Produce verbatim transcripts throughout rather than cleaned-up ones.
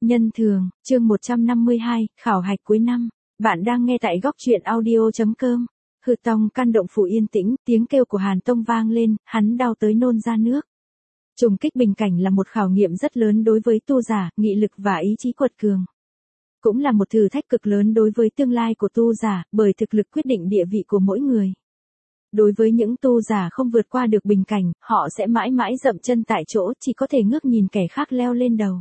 Nhân thường, chương một trăm năm mươi hai, khảo hạch cuối năm. Bạn đang nghe tại góc truyện audio chấm com. Hừ tòng căn động phủ yên tĩnh, tiếng kêu của Hàn Tông vang lên, hắn đau tới nôn ra nước. Trùng kích bình cảnh là một khảo nghiệm rất lớn đối với tu giả, nghị lực và ý chí quật cường. Cũng là một thử thách cực lớn đối với tương lai của tu giả, bởi thực lực quyết định địa vị của mỗi người. Đối với những tu giả không vượt qua được bình cảnh, họ sẽ mãi mãi dậm chân tại chỗ, chỉ có thể ngước nhìn kẻ khác leo lên đầu.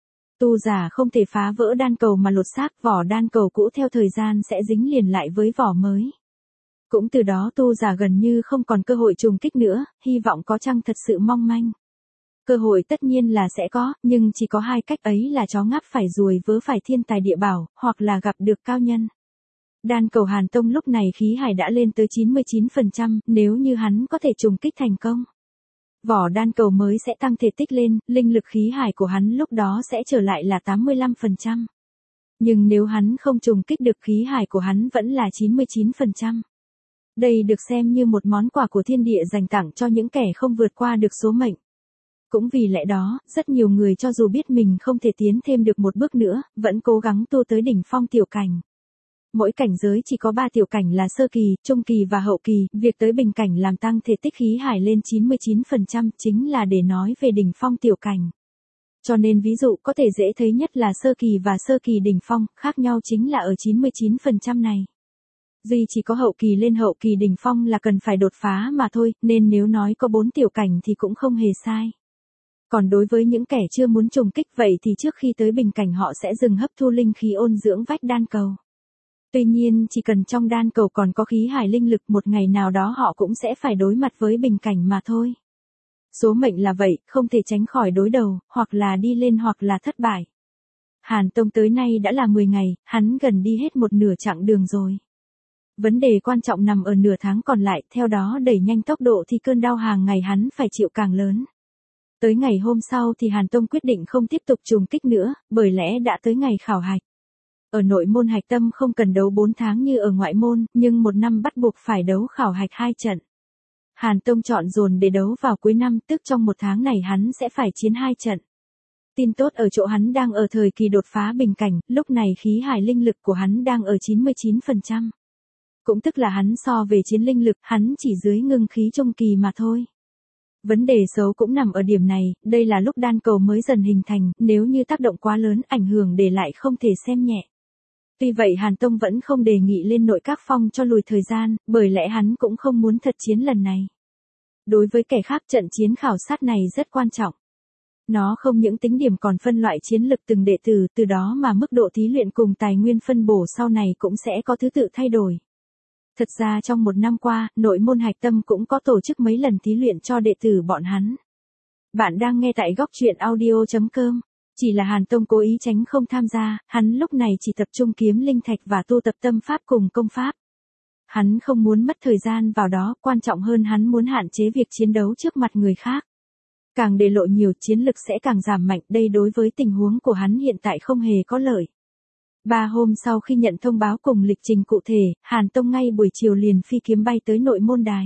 Tu giả không thể phá vỡ đan cầu mà lột xác, vỏ đan cầu cũ theo thời gian sẽ dính liền lại với vỏ mới. Cũng từ đó tu giả gần như không còn cơ hội trùng kích nữa, hy vọng có chăng thật sự mong manh. Cơ hội tất nhiên là sẽ có, nhưng chỉ có hai cách ấy là chó ngáp phải ruồi vớ phải thiên tài địa bảo, hoặc là gặp được cao nhân. Đan cầu Hàn Tông lúc này khí hải đã lên tới chín mươi chín phần trăm, nếu như hắn có thể trùng kích thành công. Vỏ đan cầu mới sẽ tăng thể tích lên, linh lực khí hải của hắn lúc đó sẽ trở lại là tám mươi lăm phần trăm. Nhưng nếu hắn không trùng kích được, khí hải của hắn vẫn là chín mươi chín phần trăm. Đây được xem như một món quà của thiên địa dành tặng cho những kẻ không vượt qua được số mệnh. Cũng vì lẽ đó, rất nhiều người cho dù biết mình không thể tiến thêm được một bước nữa, vẫn cố gắng tu tới đỉnh phong tiểu cảnh. Mỗi cảnh giới chỉ có ba tiểu cảnh là sơ kỳ, trung kỳ và hậu kỳ, việc tới bình cảnh làm tăng thể tích khí hải lên chín mươi chín phần trăm chính là để nói về đỉnh phong tiểu cảnh. Cho nên ví dụ có thể dễ thấy nhất là sơ kỳ và sơ kỳ đỉnh phong, khác nhau chính là ở chín mươi chín phần trăm này. Duy chỉ có hậu kỳ lên hậu kỳ đỉnh phong là cần phải đột phá mà thôi, nên nếu nói có bốn tiểu cảnh thì cũng không hề sai. Còn đối với những kẻ chưa muốn trùng kích vậy thì trước khi tới bình cảnh họ sẽ dừng hấp thu linh khí ôn dưỡng vách đan cầu. Tuy nhiên chỉ cần trong đan cầu còn có khí hải linh lực, một ngày nào đó họ cũng sẽ phải đối mặt với bình cảnh mà thôi. Số mệnh là vậy, không thể tránh khỏi đối đầu, hoặc là đi lên hoặc là thất bại. Hàn Tông tới nay đã là mười ngày, hắn gần đi hết một nửa chặng đường rồi. Vấn đề quan trọng nằm ở nửa tháng còn lại, theo đó đẩy nhanh tốc độ thì cơn đau hàng ngày hắn phải chịu càng lớn. Tới ngày hôm sau thì Hàn Tông quyết định không tiếp tục trùng kích nữa, bởi lẽ đã tới ngày khảo hạch. Ở nội môn hạch tâm không cần đấu bốn tháng như ở ngoại môn, nhưng một năm bắt buộc phải đấu khảo hạch hai trận. Hàn Tông chọn dồn để đấu vào cuối năm, tức trong một tháng này hắn sẽ phải chiến hai trận. Tin tốt ở chỗ hắn đang ở thời kỳ đột phá bình cảnh, lúc này khí hải linh lực của hắn đang ở chín mươi chín phần trăm. Cũng tức là hắn so về chiến linh lực, hắn chỉ dưới ngưng khí trung kỳ mà thôi. Vấn đề xấu cũng nằm ở điểm này, đây là lúc đan cầu mới dần hình thành, nếu như tác động quá lớn ảnh hưởng để lại không thể xem nhẹ. Tuy vậy Hàn Tông vẫn không đề nghị lên nội các phong cho lùi thời gian, bởi lẽ hắn cũng không muốn thật chiến lần này. Đối với kẻ khác trận chiến khảo sát này rất quan trọng. Nó không những tính điểm còn phân loại chiến lực từng đệ tử, từ đó mà mức độ thí luyện cùng tài nguyên phân bổ sau này cũng sẽ có thứ tự thay đổi. Thật ra trong một năm qua, nội môn hạch tâm cũng có tổ chức mấy lần thí luyện cho đệ tử bọn hắn. Bạn đang nghe tại góc truyện audio chấm com. Chỉ là Hàn Tông cố ý tránh không tham gia, hắn lúc này chỉ tập trung kiếm linh thạch và tu tập tâm pháp cùng công pháp. Hắn không muốn mất thời gian vào đó, quan trọng hơn hắn muốn hạn chế việc chiến đấu trước mặt người khác. Càng để lộ nhiều chiến lực sẽ càng giảm mạnh, đây đối với tình huống của hắn hiện tại không hề có lợi. Ba hôm sau khi nhận thông báo cùng lịch trình cụ thể, Hàn Tông ngay buổi chiều liền phi kiếm bay tới nội môn đài.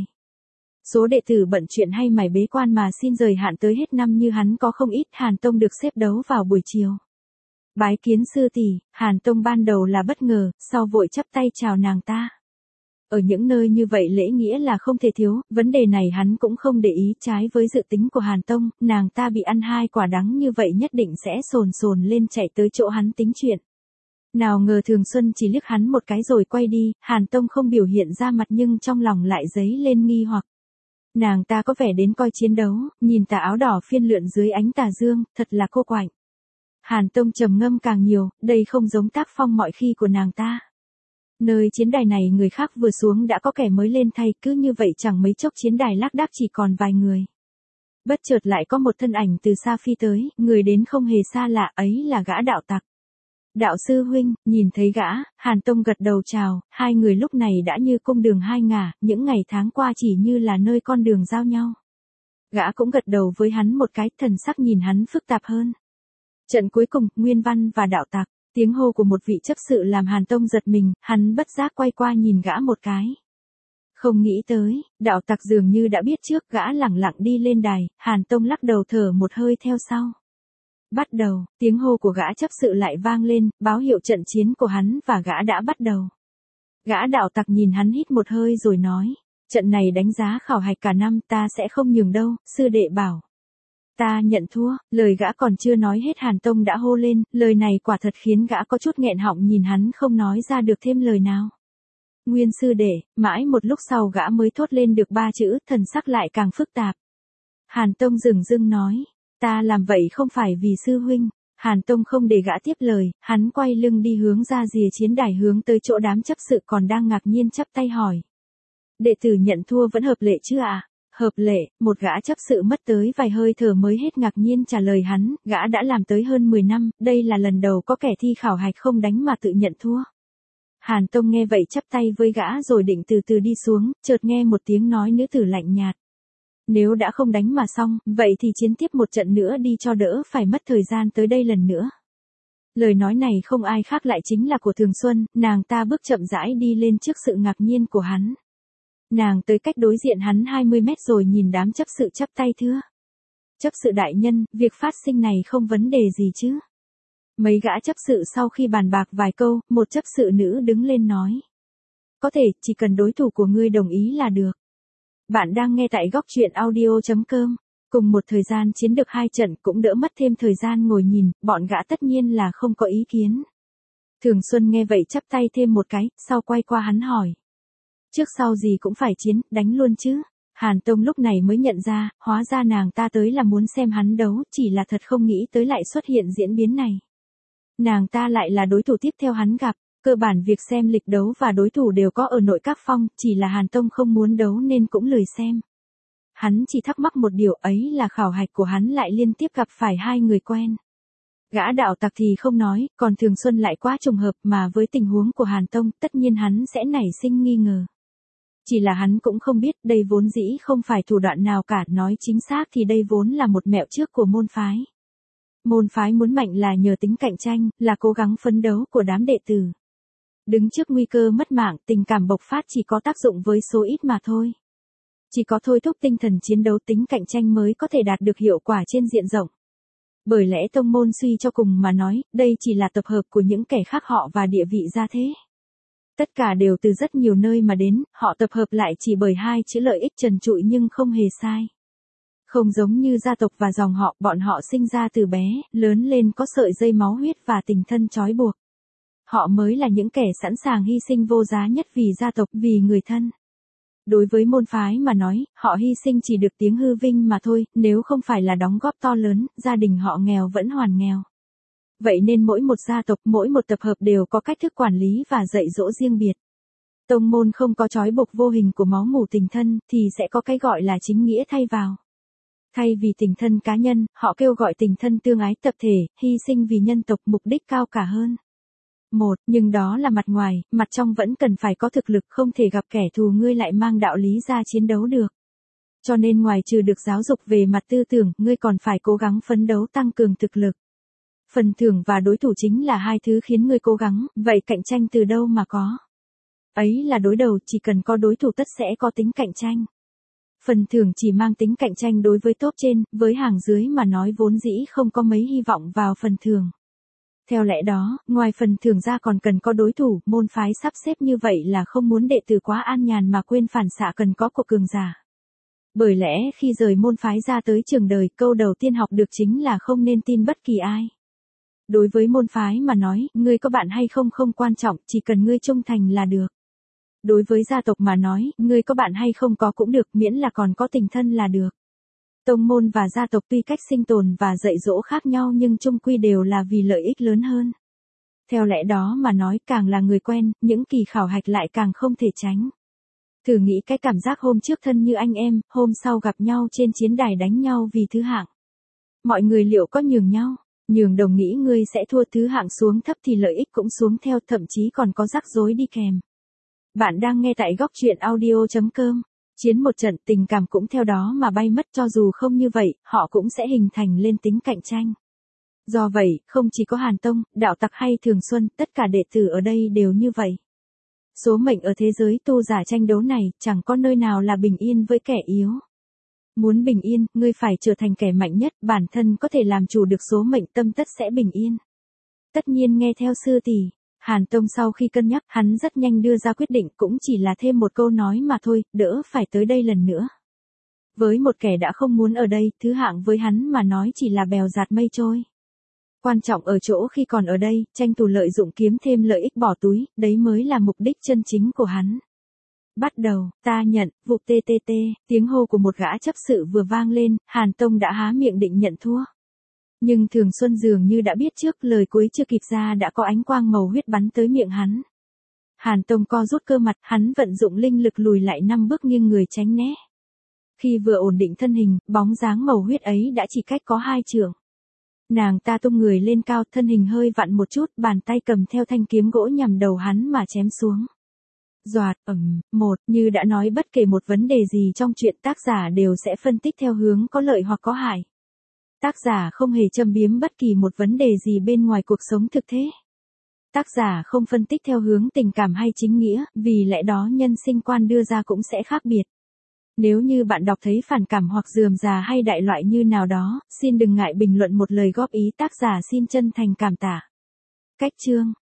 Số đệ tử bận chuyện hay mải bế quan mà xin rời hạn tới hết năm như hắn có không ít, Hàn Tông được xếp đấu vào buổi chiều. Bái kiến sư tỷ, Hàn Tông ban đầu là bất ngờ, sau vội chắp tay chào nàng ta. Ở những nơi như vậy lễ nghĩa là không thể thiếu, vấn đề này hắn cũng không để ý, trái với dự tính của Hàn Tông, nàng ta bị ăn hai quả đắng như vậy nhất định sẽ sồn sồn lên chạy tới chỗ hắn tính chuyện. Nào ngờ Thường Xuân chỉ liếc hắn một cái rồi quay đi, Hàn Tông không biểu hiện ra mặt nhưng trong lòng lại dấy lên nghi hoặc. Nàng ta có vẻ đến coi chiến đấu, nhìn tà áo đỏ phiên lượn dưới ánh tà dương, thật là cô quạnh. Hàn Tông trầm ngâm càng nhiều, đây không giống tác phong mọi khi của nàng ta. Nơi chiến đài này người khác vừa xuống đã có kẻ mới lên thay, cứ như vậy chẳng mấy chốc chiến đài lác đác chỉ còn vài người. Bất chợt lại có một thân ảnh từ xa phi tới, người đến không hề xa lạ, ấy là gã đạo tặc. Đạo sư huynh, nhìn thấy gã, Hàn Tông gật đầu chào, hai người lúc này đã như cung đường hai ngả, những ngày tháng qua chỉ như là nơi con đường giao nhau. Gã cũng gật đầu với hắn một cái, thần sắc nhìn hắn phức tạp hơn. Trận cuối cùng, Nguyên Văn và đạo tặc, tiếng hô của một vị chấp sự làm Hàn Tông giật mình, hắn bất giác quay qua nhìn gã một cái. Không nghĩ tới, đạo tặc dường như đã biết trước, gã lẳng lặng đi lên đài, Hàn Tông lắc đầu thở một hơi theo sau. Bắt đầu, tiếng hô của gã chấp sự lại vang lên, báo hiệu trận chiến của hắn và gã đã bắt đầu. Gã đạo tặc nhìn hắn hít một hơi rồi nói, trận này đánh giá khảo hạch cả năm ta sẽ không nhường đâu, sư đệ bảo. Ta nhận thua, lời gã còn chưa nói hết Hàn Tông đã hô lên, lời này quả thật khiến gã có chút nghẹn họng nhìn hắn không nói ra được thêm lời nào. Nguyên sư đệ, mãi một lúc sau gã mới thốt lên được ba chữ, thần sắc lại càng phức tạp. Hàn Tông dửng dưng nói, ta làm vậy không phải vì sư huynh. Hàn Tông không để gã tiếp lời, hắn quay lưng đi hướng ra rìa chiến đài hướng tới chỗ đám chấp sự còn đang ngạc nhiên chắp tay hỏi. Đệ tử nhận thua vẫn hợp lệ chứ ạ? À? Hợp lệ, một gã chấp sự mất tới vài hơi thở mới hết ngạc nhiên trả lời hắn, gã đã làm tới hơn mười năm, đây là lần đầu có kẻ thi khảo hạch không đánh mà tự nhận thua. Hàn Tông nghe vậy chắp tay với gã rồi định từ từ đi xuống, chợt nghe một tiếng nói nữ tử lạnh nhạt. Nếu đã không đánh mà xong, vậy thì chiến tiếp một trận nữa đi cho đỡ phải mất thời gian tới đây lần nữa. Lời nói này không ai khác lại chính là của Thường Xuân, nàng ta bước chậm rãi đi lên trước sự ngạc nhiên của hắn. Nàng tới cách đối diện hắn hai mươi mét rồi nhìn đám chấp sự chắp tay thưa. Chấp sự đại nhân, việc phát sinh này không vấn đề gì chứ? Mấy gã chấp sự sau khi bàn bạc vài câu, một chấp sự nữ đứng lên nói. Có thể, chỉ cần đối thủ của ngươi đồng ý là được. Bạn đang nghe tại góc truyện audio chấm com. Cùng một thời gian chiến được hai trận cũng đỡ mất thêm thời gian ngồi nhìn, bọn gã tất nhiên là không có ý kiến. Thường Xuân nghe vậy chắp tay thêm một cái, sau quay qua hắn hỏi. Trước sau gì cũng phải chiến, đánh luôn chứ. Hàn Tông lúc này mới nhận ra, hóa ra nàng ta tới là muốn xem hắn đấu, chỉ là thật không nghĩ tới lại xuất hiện diễn biến này. Nàng ta lại là đối thủ tiếp theo hắn gặp, cơ bản việc xem lịch đấu và đối thủ đều có ở nội các phong, chỉ là Hàn Tông không muốn đấu nên cũng lười xem. Hắn chỉ thắc mắc một điều ấy là khảo hạch của hắn lại liên tiếp gặp phải hai người quen. Gã đạo tặc thì không nói, còn Thường Xuân lại quá trùng hợp mà với tình huống của Hàn Tông tất nhiên hắn sẽ nảy sinh nghi ngờ. Chỉ là hắn cũng không biết đây vốn dĩ không phải thủ đoạn nào cả, nói chính xác thì đây vốn là một mẹo trước của môn phái. Môn phái muốn mạnh là nhờ tính cạnh tranh, là cố gắng phấn đấu của đám đệ tử. Đứng trước nguy cơ mất mạng, tình cảm bộc phát chỉ có tác dụng với số ít mà thôi. Chỉ có thôi thúc tinh thần chiến đấu tính cạnh tranh mới có thể đạt được hiệu quả trên diện rộng. Bởi lẽ tông môn suy cho cùng mà nói, đây chỉ là tập hợp của những kẻ khác họ và địa vị gia thế. Tất cả đều từ rất nhiều nơi mà đến, họ tập hợp lại chỉ bởi hai chữ lợi ích trần trụi nhưng không hề sai. Không giống như gia tộc và dòng họ, bọn họ sinh ra từ bé, lớn lên có sợi dây máu huyết và tình thân trói buộc. Họ mới là những kẻ sẵn sàng hy sinh vô giá nhất vì gia tộc, vì người thân. Đối với môn phái mà nói, họ hy sinh chỉ được tiếng hư vinh mà thôi, nếu không phải là đóng góp to lớn, gia đình họ nghèo vẫn hoàn nghèo. Vậy nên mỗi một gia tộc, mỗi một tập hợp đều có cách thức quản lý và dạy dỗ riêng biệt. Tông môn không có trói buộc vô hình của máu mủ tình thân, thì sẽ có cái gọi là chính nghĩa thay vào. Thay vì tình thân cá nhân, họ kêu gọi tình thân tương ái tập thể, hy sinh vì nhân tộc, mục đích cao cả hơn. Một, nhưng đó là mặt ngoài, mặt trong vẫn cần phải có thực lực, không thể gặp kẻ thù ngươi lại mang đạo lý ra chiến đấu được. Cho nên ngoài trừ được giáo dục về mặt tư tưởng, ngươi còn phải cố gắng phấn đấu tăng cường thực lực. Phần thưởng và đối thủ chính là hai thứ khiến ngươi cố gắng, vậy cạnh tranh từ đâu mà có? Ấy là đối đầu, chỉ cần có đối thủ tất sẽ có tính cạnh tranh. Phần thưởng chỉ mang tính cạnh tranh đối với top trên, với hàng dưới mà nói vốn dĩ không có mấy hy vọng vào phần thưởng. Theo lẽ đó, ngoài phần thưởng ra còn cần có đối thủ, môn phái sắp xếp như vậy là không muốn đệ tử quá an nhàn mà quên phản xạ cần có của cường giả. Bởi lẽ khi rời môn phái ra tới trường đời, câu đầu tiên học được chính là không nên tin bất kỳ ai. Đối với môn phái mà nói, ngươi có bạn hay không không quan trọng, chỉ cần ngươi trung thành là được. Đối với gia tộc mà nói, ngươi có bạn hay không có cũng được, miễn là còn có tình thân là được. Tông môn và gia tộc tuy cách sinh tồn và dạy dỗ khác nhau nhưng chung quy đều là vì lợi ích lớn hơn. Theo lẽ đó mà nói, càng là người quen, những kỳ khảo hạch lại càng không thể tránh. Thử nghĩ cái cảm giác hôm trước thân như anh em, hôm sau gặp nhau trên chiến đài đánh nhau vì thứ hạng. Mọi người liệu có nhường nhau? Nhường đồng nghĩ ngươi sẽ thua, thứ hạng xuống thấp thì lợi ích cũng xuống theo, thậm chí còn có rắc rối đi kèm. Bạn đang nghe tại góc truyện audio chấm com. Chiến một trận, tình cảm cũng theo đó mà bay mất, cho dù không như vậy, họ cũng sẽ hình thành lên tính cạnh tranh. Do vậy, không chỉ có Hàn Tông, đạo tặc hay Thường Xuân, tất cả đệ tử ở đây đều như vậy. Số mệnh ở thế giới tu giả tranh đấu này, chẳng có nơi nào là bình yên với kẻ yếu. Muốn bình yên, ngươi phải trở thành kẻ mạnh nhất, bản thân có thể làm chủ được số mệnh, tâm tất sẽ bình yên. Tất nhiên nghe theo sư tỷ. Hàn Tông sau khi cân nhắc, hắn rất nhanh đưa ra quyết định, cũng chỉ là thêm một câu nói mà thôi, đỡ phải tới đây lần nữa. Với một kẻ đã không muốn ở đây, thứ hạng với hắn mà nói chỉ là bèo dạt mây trôi. Quan trọng ở chỗ khi còn ở đây, tranh thủ lợi dụng kiếm thêm lợi ích bỏ túi, đấy mới là mục đích chân chính của hắn. Bắt đầu, ta nhận, vụt tê tê tê, tiếng hô của một gã chấp sự vừa vang lên, Hàn Tông đã há miệng định nhận thua. Nhưng Thường Xuân dường như đã biết trước, lời cuối chưa kịp ra đã có ánh quang màu huyết bắn tới miệng hắn. Hàn Tông co rút cơ mặt, hắn vận dụng linh lực lùi lại năm bước nghiêng người tránh né. Khi vừa ổn định thân hình, bóng dáng màu huyết ấy đã chỉ cách có hai trượng. Nàng ta tung người lên cao, thân hình hơi vặn một chút, bàn tay cầm theo thanh kiếm gỗ nhằm đầu hắn mà chém xuống. Doạt, ầm, một, như đã nói bất kể một vấn đề gì trong chuyện tác giả đều sẽ phân tích theo hướng có lợi hoặc có hại. Tác giả không hề châm biếm bất kỳ một vấn đề gì bên ngoài cuộc sống thực tế. Tác giả không phân tích theo hướng tình cảm hay chính nghĩa, vì lẽ đó nhân sinh quan đưa ra cũng sẽ khác biệt. Nếu như bạn đọc thấy phản cảm hoặc rườm rà hay đại loại như nào đó, xin đừng ngại bình luận một lời góp ý, tác giả xin chân thành cảm tạ. Cách chương